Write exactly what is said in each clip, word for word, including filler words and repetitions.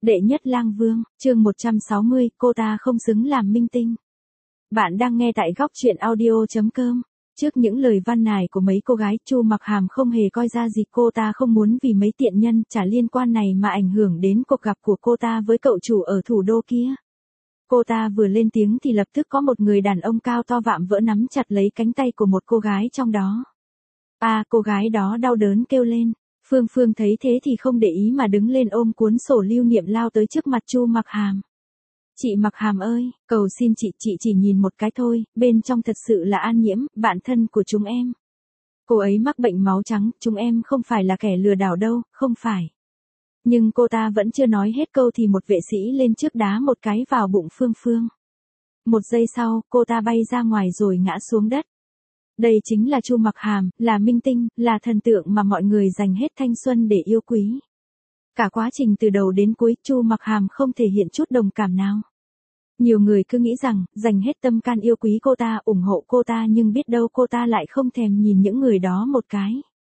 Đệ nhất lang vương, chương một trăm sáu mươi, cô ta không xứng làm minh tinh. Bạn đang nghe tại góc truyện audio chấm com. Trước những lời văn nài của mấy cô gái, Chu Mặc Hàm không hề coi ra gì, cô ta không muốn vì mấy tiện nhân chả liên quan này mà ảnh hưởng đến cuộc gặp của cô ta với cậu chủ ở thủ đô kia. Cô ta vừa lên tiếng thì lập tức có một người đàn ông cao to vạm vỡ nắm chặt lấy cánh tay của một cô gái trong đó. À, cô gái đó đau đớn kêu lên. Phương Phương thấy thế thì không để ý mà đứng lên ôm cuốn sổ lưu niệm lao tới trước mặt Chu Mặc Hàm. Chị Mặc Hàm ơi, cầu xin chị, chị chỉ nhìn một cái thôi, bên trong thật sự là An Nhiễm, bạn thân của chúng em. Cô ấy mắc bệnh máu trắng, chúng em không phải là kẻ lừa đảo đâu, không phải. Nhưng cô ta vẫn chưa nói hết câu thì một vệ sĩ lên trước đá một cái vào bụng Phương Phương. Một giây sau, cô ta bay ra ngoài rồi ngã xuống đất. Đây chính là Chu Mặc Hàm, là minh tinh, là thần tượng mà mọi người dành hết thanh xuân để yêu quý. Cả quá trình từ đầu đến cuối, Chu Mặc Hàm không thể hiện chút đồng cảm nào. Nhiều người cứ nghĩ rằng, dành hết tâm can yêu quý cô ta, ủng hộ cô ta, nhưng biết đâu cô ta lại không thèm nhìn những người đó một cái.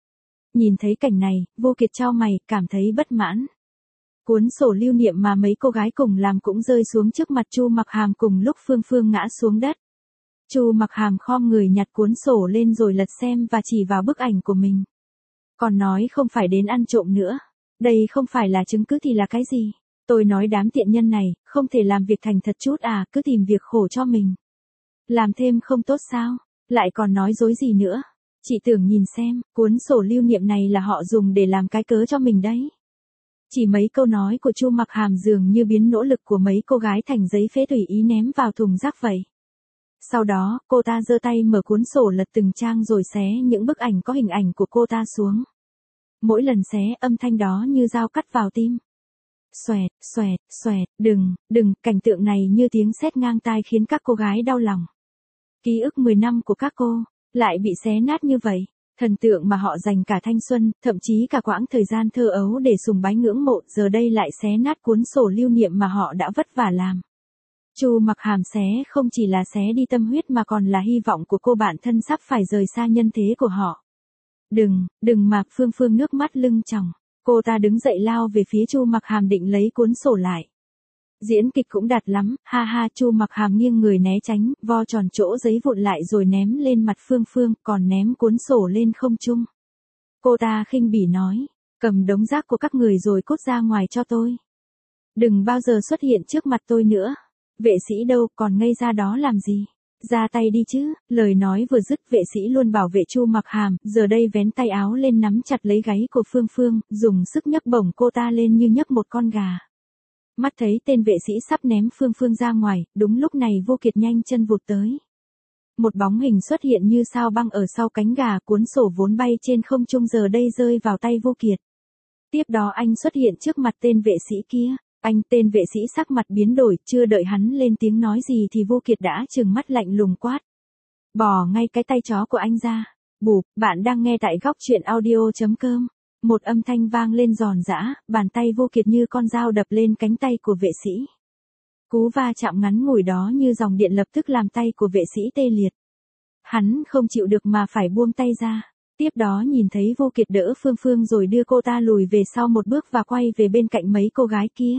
Nhìn thấy cảnh này, Vô Kiệt chau mày, cảm thấy bất mãn. Cuốn sổ lưu niệm mà mấy cô gái cùng làm cũng rơi xuống trước mặt Chu Mặc Hàm cùng lúc Phương Phương ngã xuống đất. Chu Mặc Hàm khom người nhặt cuốn sổ lên rồi lật xem và chỉ vào bức ảnh của mình. Còn nói không phải đến ăn trộm nữa. Đây không phải là chứng cứ thì là cái gì? Tôi nói đám tiện nhân này, không thể làm việc thành thật chút à, cứ tìm việc khổ cho mình. Làm thêm không tốt sao? Lại còn nói dối gì nữa? Chị tưởng nhìn xem, cuốn sổ lưu niệm này là họ dùng để làm cái cớ cho mình đấy. Chỉ mấy câu nói của Chu Mặc Hàm dường như biến nỗ lực của mấy cô gái thành giấy phế tùy ý ném vào thùng rác vậy. Sau đó, cô ta giơ tay mở cuốn sổ lật từng trang rồi xé những bức ảnh có hình ảnh của cô ta xuống. Mỗi lần xé, âm thanh đó như dao cắt vào tim. Xoẹt, xoẹt, xoẹt, đừng, đừng, cảnh tượng này như tiếng sét ngang tai khiến các cô gái đau lòng. Ký ức mười năm của các cô, lại bị xé nát như vậy. Thần tượng mà họ dành cả thanh xuân, thậm chí cả quãng thời gian thơ ấu để sùng bái ngưỡng mộ, giờ đây lại xé nát cuốn sổ lưu niệm mà họ đã vất vả làm. Chu Mặc Hàm xé không chỉ là xé đi tâm huyết mà còn là hy vọng của cô bạn thân sắp phải rời xa nhân thế của họ. Đừng, đừng mà, Phương Phương nước mắt lưng tròng. Cô ta đứng dậy lao về phía Chu Mặc Hàm định lấy cuốn sổ lại. Diễn kịch cũng đạt lắm, ha ha. Chu Mặc Hàm nghiêng người né tránh, vo tròn chỗ giấy vụn lại rồi ném lên mặt Phương Phương, còn ném cuốn sổ lên không trung. Cô ta khinh bỉ nói, cầm đống rác của các người rồi cút ra ngoài cho tôi. Đừng bao giờ xuất hiện trước mặt tôi nữa. Vệ sĩ đâu, còn ngây ra đó làm gì? Ra tay đi chứ. Lời nói vừa dứt, vệ sĩ luôn bảo vệ Chu Mặc Hàm, giờ đây vén tay áo lên nắm chặt lấy gáy của Phương Phương, dùng sức nhấc bổng cô ta lên như nhấc một con gà. Mắt thấy tên vệ sĩ sắp ném Phương Phương ra ngoài, đúng lúc này Vô Kiệt nhanh chân vụt tới. Một bóng hình xuất hiện như sao băng ở sau cánh gà, cuốn sổ vốn bay trên không trung giờ đây rơi vào tay Vô Kiệt. Tiếp đó anh xuất hiện trước mặt tên vệ sĩ kia. Anh, tên vệ sĩ sắc mặt biến đổi, chưa đợi hắn lên tiếng nói gì thì Vô Kiệt đã trừng mắt lạnh lùng quát. Bỏ ngay cái tay chó của anh ra. Bụp, bạn đang nghe tại góc truyện audio chấm com. Một âm thanh vang lên giòn giã, bàn tay Vô Kiệt như con dao đập lên cánh tay của vệ sĩ. Cú va chạm ngắn ngủi đó như dòng điện lập tức làm tay của vệ sĩ tê liệt. Hắn không chịu được mà phải buông tay ra. Tiếp đó nhìn thấy Vô Kiệt đỡ Phương Phương rồi đưa cô ta lùi về sau một bước và quay về bên cạnh mấy cô gái kia.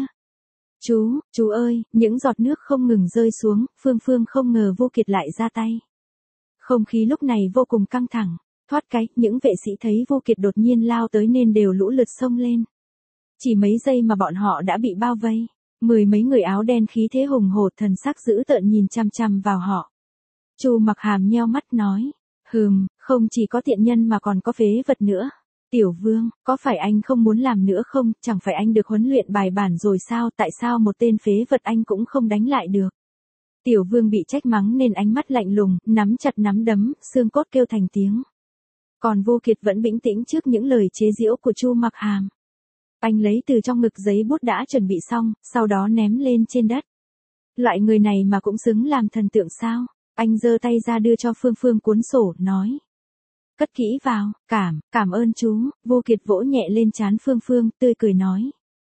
Chú, chú ơi, những giọt nước không ngừng rơi xuống, Phương Phương không ngờ Vô Kiệt lại ra tay. Không khí lúc này vô cùng căng thẳng, thoát cái, những vệ sĩ thấy Vô Kiệt đột nhiên lao tới nên đều lũ lượt xông lên. Chỉ mấy giây mà bọn họ đã bị bao vây, mười mấy người áo đen khí thế hùng hổ thần sắc dữ tợn nhìn chằm chằm vào họ. Chu Mặc Hàm nheo mắt nói, hừm, không chỉ có tiện nhân mà còn có phế vật nữa. Tiểu Vương, có phải anh không muốn làm nữa không, chẳng phải anh được huấn luyện bài bản rồi sao, tại sao một tên phế vật anh cũng không đánh lại được. Tiểu Vương bị trách mắng nên ánh mắt lạnh lùng, nắm chặt nắm đấm, xương cốt kêu thành tiếng. Còn Vô Kiệt vẫn bình tĩnh trước những lời chế giễu của Chu Mặc Hàm. Anh lấy từ trong ngực giấy bút đã chuẩn bị xong, sau đó ném lên trên đất. Loại người này mà cũng xứng làm thần tượng sao? Anh giơ tay ra đưa cho Phương Phương cuốn sổ, nói. Cất kỹ vào, cảm, cảm ơn chú. Vô Kiệt vỗ nhẹ lên trán Phương Phương, tươi cười nói.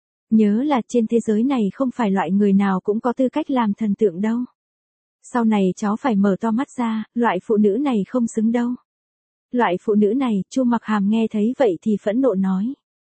Nhớ là trên thế giới này không phải loại người nào cũng có tư cách làm thần tượng đâu. Sau này cháu phải mở to mắt ra, loại phụ nữ này không xứng đâu. Loại phụ nữ này, Chu Mặc Hàm nghe thấy vậy thì phẫn nộ nói.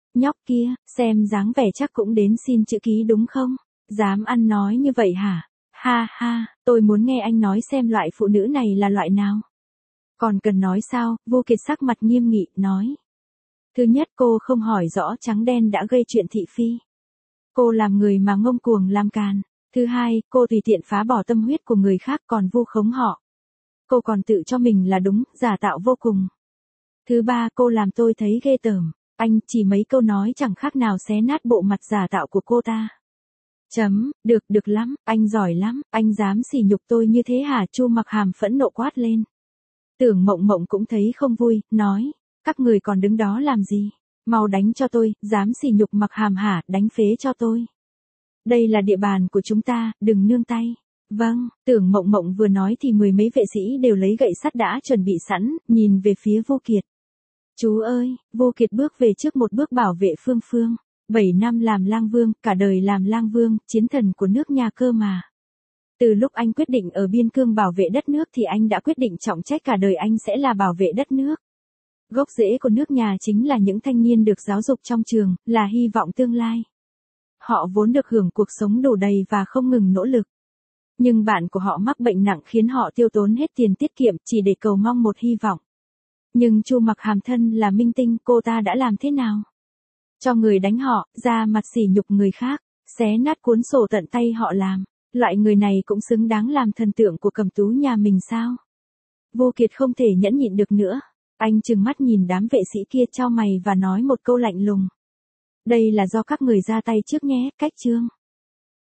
Nhóc kia, xem dáng vẻ chắc cũng đến xin chữ ký đúng không? Dám ăn nói như vậy hả? Ha ha, tôi muốn nghe anh nói xem loại phụ nữ này là loại nào. Còn cần nói sao, Vô Kiệt sắc mặt nghiêm nghị, nói. Thứ nhất, cô không hỏi rõ trắng đen đã gây chuyện thị phi. Cô làm người mà ngông cuồng làm càn. Thứ hai, cô tùy tiện phá bỏ tâm huyết của người khác còn vu khống họ. Cô còn tự cho mình là đúng, giả tạo vô cùng. Thứ ba, cô làm tôi thấy ghê tởm. Anh chỉ mấy câu nói chẳng khác nào xé nát bộ mặt giả tạo của cô ta. Chấm, được, được lắm, anh giỏi lắm, anh dám sỉ nhục tôi như thế hả? Chu Mặc Hàm phẫn nộ quát lên. Tưởng Mộng Mộng cũng thấy không vui, nói, các người còn đứng đó làm gì? Mau đánh cho tôi, dám sỉ nhục Mặc Hàm hả, đánh phế cho tôi. Đây là địa bàn của chúng ta, đừng nương tay. Vâng, Tưởng Mộng Mộng vừa nói thì mười mấy vệ sĩ đều lấy gậy sắt đã chuẩn bị sẵn, nhìn về phía Vô Kiệt. Chú ơi, Vô Kiệt bước về trước một bước bảo vệ Phương Phương. Bảy năm làm lang vương, cả đời làm lang vương, chiến thần của nước nhà cơ mà. Từ lúc anh quyết định ở biên cương bảo vệ đất nước thì anh đã quyết định trọng trách cả đời anh sẽ là bảo vệ đất nước. Gốc rễ của nước nhà chính là những thanh niên được giáo dục trong trường, là hy vọng tương lai. Họ vốn được hưởng cuộc sống đủ đầy và không ngừng nỗ lực. Nhưng bạn của họ mắc bệnh nặng khiến họ tiêu tốn hết tiền tiết kiệm chỉ để cầu mong một hy vọng. Nhưng Chu Mặc Hàm thân là minh tinh, cô ta đã làm thế nào? Cho người đánh họ, ra mặt sỉ nhục người khác, xé nát cuốn sổ tận tay họ làm. Loại người này cũng xứng đáng làm thần tượng của Cẩm Tú nhà mình sao? Vô Kiệt không thể nhẫn nhịn được nữa. Anh trừng mắt nhìn đám vệ sĩ kia chau mày và nói một câu lạnh lùng. Đây là do các người ra tay trước nhé, cách chương.